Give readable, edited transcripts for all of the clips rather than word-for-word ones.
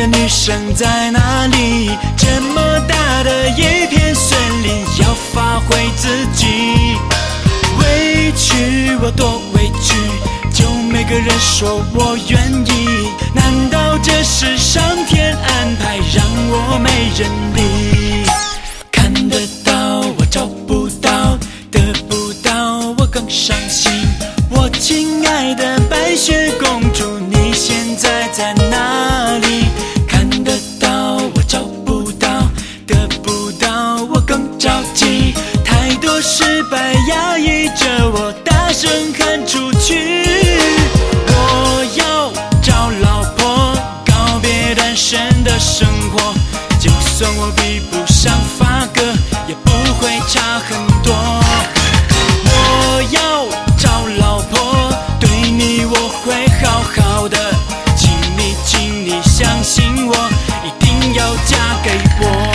女生在哪里？这么大的一片森林，要发挥自己。委屈我多委屈，就每个人说我愿意。难道这是上天安排，让我没人理？看得到我找不到，得不到我更伤心。我亲爱的白雪公主，你现在在哪里？看得到我找不到，得不到我更着急。太多失败压抑着我，大声喊出去。我要找老婆，告别单身的生活。就算我比不上发哥，也不会差很多。我要找老婆，对你我会好好的，请你相信我，一定要嫁给我。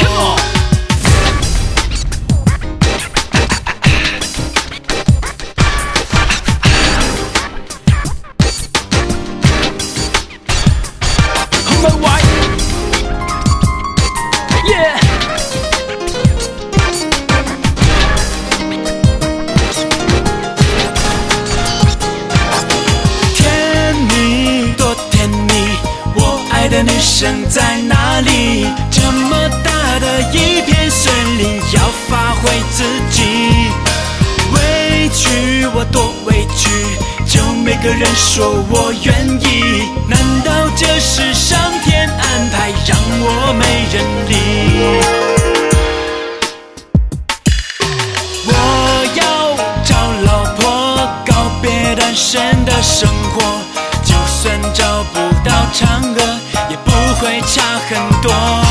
女生在哪里？这么大的一片森林，要发挥自己。委屈我多委屈，就每个人说我愿意。难道这是上天安排，让我没人理？我要找老婆，告别单身的生活。就算找不到嫦娥，也不会差很多。